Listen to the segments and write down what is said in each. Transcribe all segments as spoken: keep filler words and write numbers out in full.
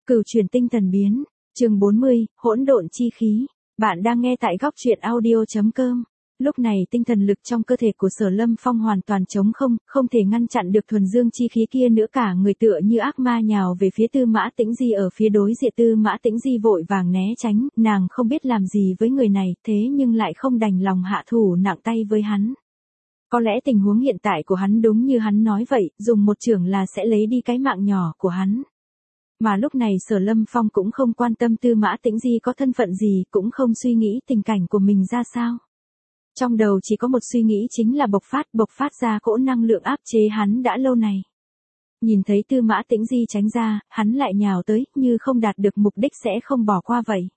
Cửu chuyển tinh thần biến, chương bốn mươi, hỗn độn chi khí. Bạn đang nghe tại góc truyện audio chấm com. Lúc này tinh thần lực trong cơ thể của Sở Lâm Phong hoàn toàn trống không, không thể ngăn chặn được thuần dương chi khí kia nữa, cả người tựa như ác ma nhào về phía Tư Mã Tĩnh Di ở phía đối diện. Tư Mã Tĩnh Di vội vàng né tránh, nàng không biết làm gì với người này, thế nhưng lại không đành lòng hạ thủ nặng tay với hắn. Có lẽ tình huống hiện tại của hắn đúng như hắn nói vậy, dùng một chưởng là sẽ lấy đi cái mạng nhỏ của hắn. Mà lúc này Sở Lâm Phong cũng không quan tâm Tư Mã Tĩnh Di có thân phận gì, cũng không suy nghĩ tình cảnh của mình ra sao. Trong đầu chỉ có một suy nghĩ, chính là bộc phát, bộc phát ra cỗ năng lượng áp chế hắn đã lâu này. Nhìn thấy Tư Mã Tĩnh Di tránh ra, hắn lại nhào tới, như không đạt được mục đích sẽ không bỏ qua vậy.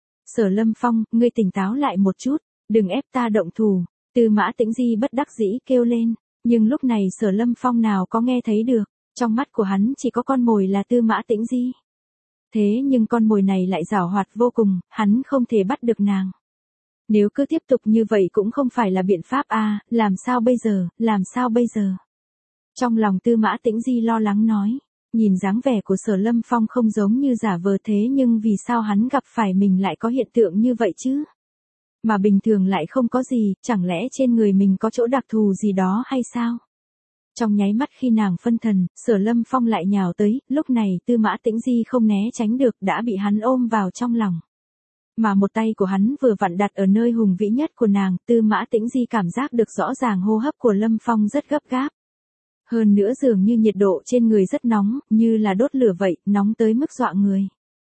Sở Lâm Phong, ngươi tỉnh táo lại một chút, đừng ép ta động thủ. Tư Mã Tĩnh Di bất đắc dĩ kêu lên, nhưng lúc này Sở Lâm Phong nào có nghe thấy được. Trong mắt của hắn chỉ có con mồi là Tư Mã Tĩnh Di. Thế nhưng con mồi này lại giảo hoạt vô cùng, hắn không thể bắt được nàng. Nếu cứ tiếp tục như vậy cũng không phải là biện pháp a, à, làm sao bây giờ, làm sao bây giờ? Trong lòng Tư Mã Tĩnh Di lo lắng nói, nhìn dáng vẻ của Sở Lâm Phong không giống như giả vờ, thế nhưng vì sao hắn gặp phải mình lại có hiện tượng như vậy chứ? Mà bình thường lại không có gì, chẳng lẽ trên người mình có chỗ đặc thù gì đó hay sao? Trong nháy mắt khi nàng phân thần, Sở Lâm Phong lại nhào tới, lúc này Tư Mã Tĩnh Di không né tránh được, đã bị hắn ôm vào trong lòng. Mà một tay của hắn vừa vặn đặt ở nơi hùng vĩ nhất của nàng, Tư Mã Tĩnh Di cảm giác được rõ ràng hô hấp của Lâm Phong rất gấp gáp. Hơn nữa dường như nhiệt độ trên người rất nóng, như là đốt lửa vậy, nóng tới mức dọa người.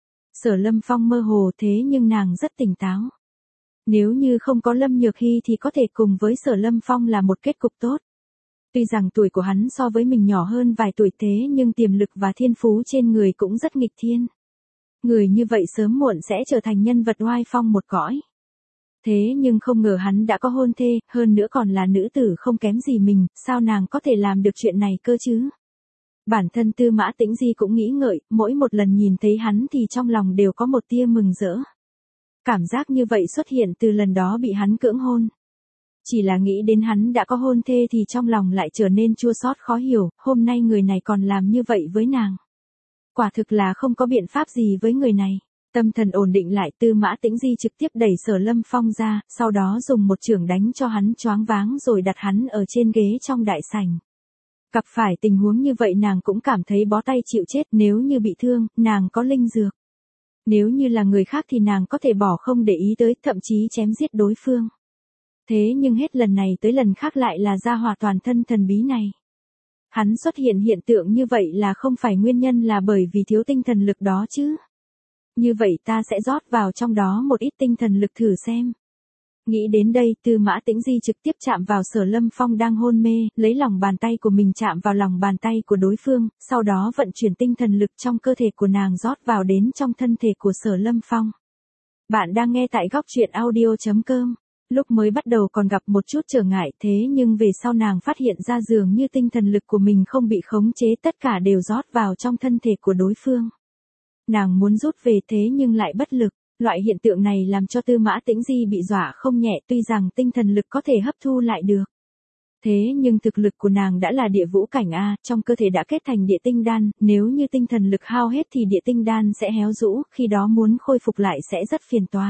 Sở Lâm Phong mơ hồ, thế nhưng nàng rất tỉnh táo. Nếu như không có Lâm Nhược Hy thì có thể cùng với Sở Lâm Phong là một kết cục tốt. Tuy rằng tuổi của hắn so với mình nhỏ hơn vài tuổi, thế nhưng tiềm lực và thiên phú trên người cũng rất nghịch thiên. Người như vậy sớm muộn sẽ trở thành nhân vật oai phong một cõi. Thế nhưng không ngờ hắn đã có hôn thê, hơn nữa còn là nữ tử không kém gì mình, sao nàng có thể làm được chuyện này cơ chứ? Bản thân Tư Mã Tĩnh Di cũng nghĩ ngợi, mỗi một lần nhìn thấy hắn thì trong lòng đều có một tia mừng rỡ. Cảm giác như vậy xuất hiện từ lần đó bị hắn cưỡng hôn. Chỉ là nghĩ đến hắn đã có hôn thê thì trong lòng lại trở nên chua xót khó hiểu, hôm nay người này còn làm như vậy với nàng. Quả thực là không có biện pháp gì với người này. Tâm thần ổn định lại, Tư Mã Tĩnh Di trực tiếp đẩy Sở Lâm Phong ra, sau đó dùng một chưởng đánh cho hắn choáng váng rồi đặt hắn ở trên ghế trong đại sảnh. Gặp phải tình huống như vậy nàng cũng cảm thấy bó tay chịu chết, nếu như bị thương, nàng có linh dược. Nếu như là người khác thì nàng có thể bỏ không để ý tới, thậm chí chém giết đối phương. Thế nhưng hết lần này tới lần khác lại là gia hỏa toàn thân thần bí này. Hắn xuất hiện hiện tượng như vậy là không phải nguyên nhân là bởi vì thiếu tinh thần lực đó chứ. Như vậy ta sẽ rót vào trong đó một ít tinh thần lực thử xem. Nghĩ đến đây, Tư Mã Tĩnh Di trực tiếp chạm vào Sở Lâm Phong đang hôn mê, lấy lòng bàn tay của mình chạm vào lòng bàn tay của đối phương, sau đó vận chuyển tinh thần lực trong cơ thể của nàng rót vào đến trong thân thể của Sở Lâm Phong. Bạn đang nghe tại góc truyện audio chấm com. Lúc mới bắt đầu còn gặp một chút trở ngại, thế nhưng về sau nàng phát hiện ra dường như tinh thần lực của mình không bị khống chế, tất cả đều rót vào trong thân thể của đối phương. Nàng muốn rút về thế nhưng lại bất lực, loại hiện tượng này làm cho Tư Mã Tĩnh Di bị dọa không nhẹ, tuy rằng tinh thần lực có thể hấp thu lại được. Thế nhưng thực lực của nàng đã là địa vũ cảnh A, trong cơ thể đã kết thành địa tinh đan, nếu như tinh thần lực hao hết thì địa tinh đan sẽ héo rũ, khi đó muốn khôi phục lại sẽ rất phiền toái.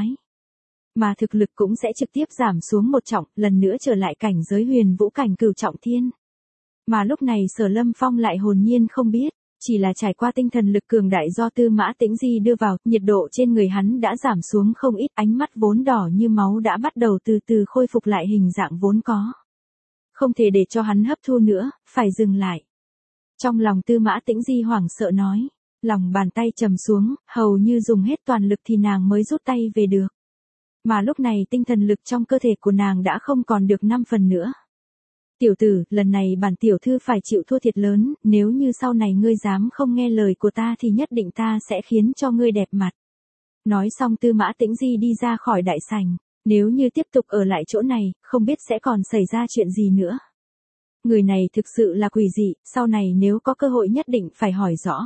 Mà thực lực cũng sẽ trực tiếp giảm xuống một trọng, lần nữa trở lại cảnh giới huyền vũ cảnh cửu trọng thiên. Mà lúc này Sở Lâm Phong lại hồn nhiên không biết, chỉ là trải qua tinh thần lực cường đại do Tư Mã Tĩnh Di đưa vào, nhiệt độ trên người hắn đã giảm xuống không ít, ánh mắt vốn đỏ như máu đã bắt đầu từ từ khôi phục lại hình dạng vốn có. Không thể để cho hắn hấp thu nữa, phải dừng lại. Trong lòng Tư Mã Tĩnh Di hoảng sợ nói, lòng bàn tay trầm xuống, hầu như dùng hết toàn lực thì nàng mới rút tay về được. Mà lúc này tinh thần lực trong cơ thể của nàng đã không còn được năm phần nữa. Tiểu tử, lần này bản tiểu thư phải chịu thua thiệt lớn, nếu như sau này ngươi dám không nghe lời của ta thì nhất định ta sẽ khiến cho ngươi đẹp mặt. Nói xong Tư Mã Tĩnh Di đi ra khỏi đại sảnh, nếu như tiếp tục ở lại chỗ này, không biết sẽ còn xảy ra chuyện gì nữa. Người này thực sự là quỷ dị, sau này nếu có cơ hội nhất định phải hỏi rõ.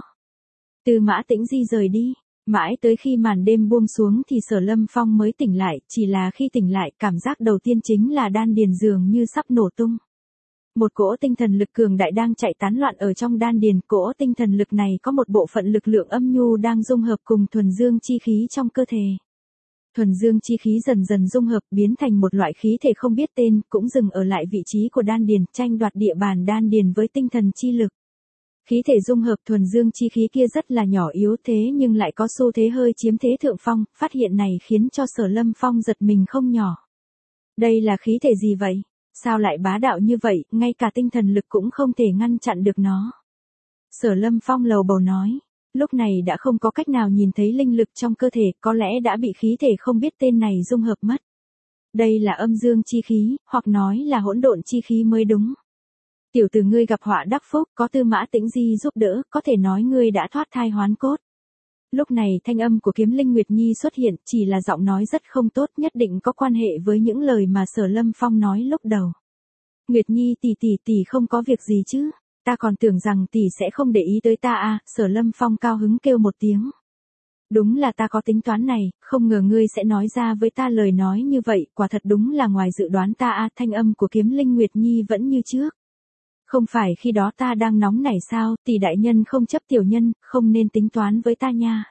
Tư Mã Tĩnh Di rời đi. Mãi tới khi màn đêm buông xuống thì Sở Lâm Phong mới tỉnh lại, chỉ là khi tỉnh lại cảm giác đầu tiên chính là đan điền dường như sắp nổ tung. Một cỗ tinh thần lực cường đại đang chạy tán loạn ở trong đan điền, cỗ tinh thần lực này có một bộ phận lực lượng âm nhu đang dung hợp cùng thuần dương chi khí trong cơ thể. Thuần dương chi khí dần dần dung hợp biến thành một loại khí thể không biết tên, cũng dừng ở lại vị trí của đan điền, tranh đoạt địa bàn đan điền với tinh thần chi lực. Khí thể dung hợp thuần dương chi khí kia rất là nhỏ yếu thế nhưng lại có xu thế hơi chiếm thế thượng phong, phát hiện này khiến cho Sở Lâm Phong giật mình không nhỏ. Đây là khí thể gì vậy? Sao lại bá đạo như vậy, ngay cả tinh thần lực cũng không thể ngăn chặn được nó. Sở Lâm Phong lầu bầu nói, lúc này đã không có cách nào nhìn thấy linh lực trong cơ thể, có lẽ đã bị khí thể không biết tên này dung hợp mất. Đây là âm dương chi khí, hoặc nói là hỗn độn chi khí mới đúng. Tiểu tử ngươi gặp họa đắc phúc, có Tư Mã Tĩnh Di giúp đỡ, có thể nói ngươi đã thoát thai hoán cốt. Lúc này thanh âm của Kiếm Linh Nguyệt Nhi xuất hiện, chỉ là giọng nói rất không tốt, nhất định có quan hệ với những lời mà Sở Lâm Phong nói lúc đầu. Nguyệt Nhi tỷ tỷ tỷ không có việc gì chứ, ta còn tưởng rằng tỷ sẽ không để ý tới ta à, Sở Lâm Phong cao hứng kêu một tiếng. Đúng là ta có tính toán này, không ngờ ngươi sẽ nói ra với ta lời nói như vậy, quả thật đúng là ngoài dự đoán ta à, thanh âm của Kiếm Linh Nguyệt Nhi vẫn như trước. Không phải khi đó ta đang nóng nảy sao, tỷ đại nhân không chấp tiểu nhân, không nên tính toán với ta nha.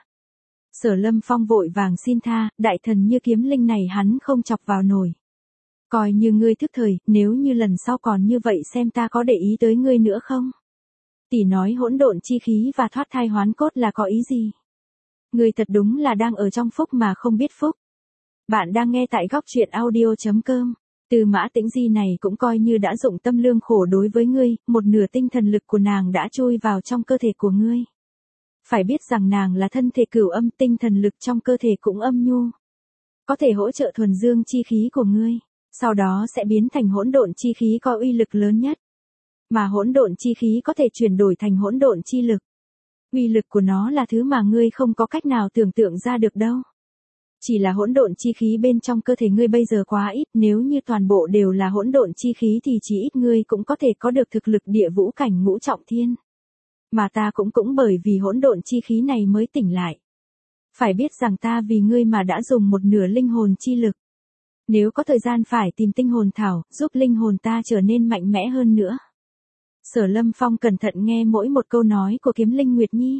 Sở Lâm Phong vội vàng xin tha, đại thần như Kiếm Linh này hắn không chọc vào nổi. Coi như ngươi thức thời, nếu như lần sau còn như vậy xem ta có để ý tới ngươi nữa không? Tỷ nói hỗn độn chi khí và thoát thai hoán cốt là có ý gì? Ngươi thật đúng là đang ở trong phúc mà không biết phúc. Bạn đang nghe tại góc truyện audio chấm com. Tư Mã Tĩnh Di này cũng coi như đã dụng tâm lương khổ đối với ngươi, một nửa tinh thần lực của nàng đã chui vào trong cơ thể của ngươi. Phải biết rằng nàng là thân thể cửu âm, tinh thần lực trong cơ thể cũng âm nhu. Có thể hỗ trợ thuần dương chi khí của ngươi, sau đó sẽ biến thành hỗn độn chi khí có uy lực lớn nhất. Mà hỗn độn chi khí có thể chuyển đổi thành hỗn độn chi lực. Uy lực của nó là thứ mà ngươi không có cách nào tưởng tượng ra được đâu. Chỉ là hỗn độn chi khí bên trong cơ thể ngươi bây giờ quá ít, nếu như toàn bộ đều là hỗn độn chi khí thì chỉ ít ngươi cũng có thể có được thực lực địa vũ cảnh ngũ trọng thiên. Mà ta cũng cũng bởi vì hỗn độn chi khí này mới tỉnh lại. Phải biết rằng ta vì ngươi mà đã dùng một nửa linh hồn chi lực. Nếu có thời gian phải tìm tinh hồn thảo, giúp linh hồn ta trở nên mạnh mẽ hơn nữa. Sở Lâm Phong cẩn thận nghe mỗi một câu nói của Kiếm Linh Nguyệt Nhi.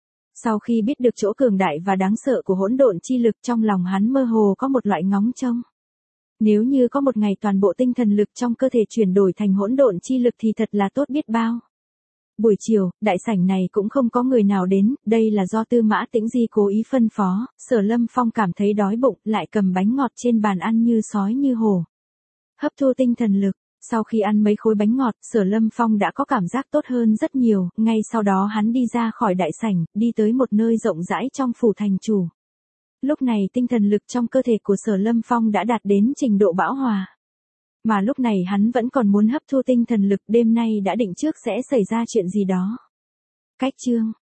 Sau khi biết được chỗ cường đại và đáng sợ của hỗn độn chi lực, trong lòng hắn mơ hồ có một loại ngóng trông. Nếu như có một ngày toàn bộ tinh thần lực trong cơ thể chuyển đổi thành hỗn độn chi lực thì thật là tốt biết bao. Buổi chiều, đại sảnh này cũng không có người nào đến, đây là do Tư Mã Tĩnh Di cố ý phân phó. Sở Lâm Phong cảm thấy đói bụng, lại cầm bánh ngọt trên bàn ăn như sói như hổ. Hấp thu tinh thần lực. Sau khi ăn mấy khối bánh ngọt, Sở Lâm Phong đã có cảm giác tốt hơn rất nhiều, ngay sau đó hắn đi ra khỏi đại sảnh, đi tới một nơi rộng rãi trong phủ thành chủ. Lúc này tinh thần lực trong cơ thể của Sở Lâm Phong đã đạt đến trình độ bão hòa. Mà lúc này hắn vẫn còn muốn hấp thu tinh thần lực, đêm nay đã định trước sẽ xảy ra chuyện gì đó. Cách chương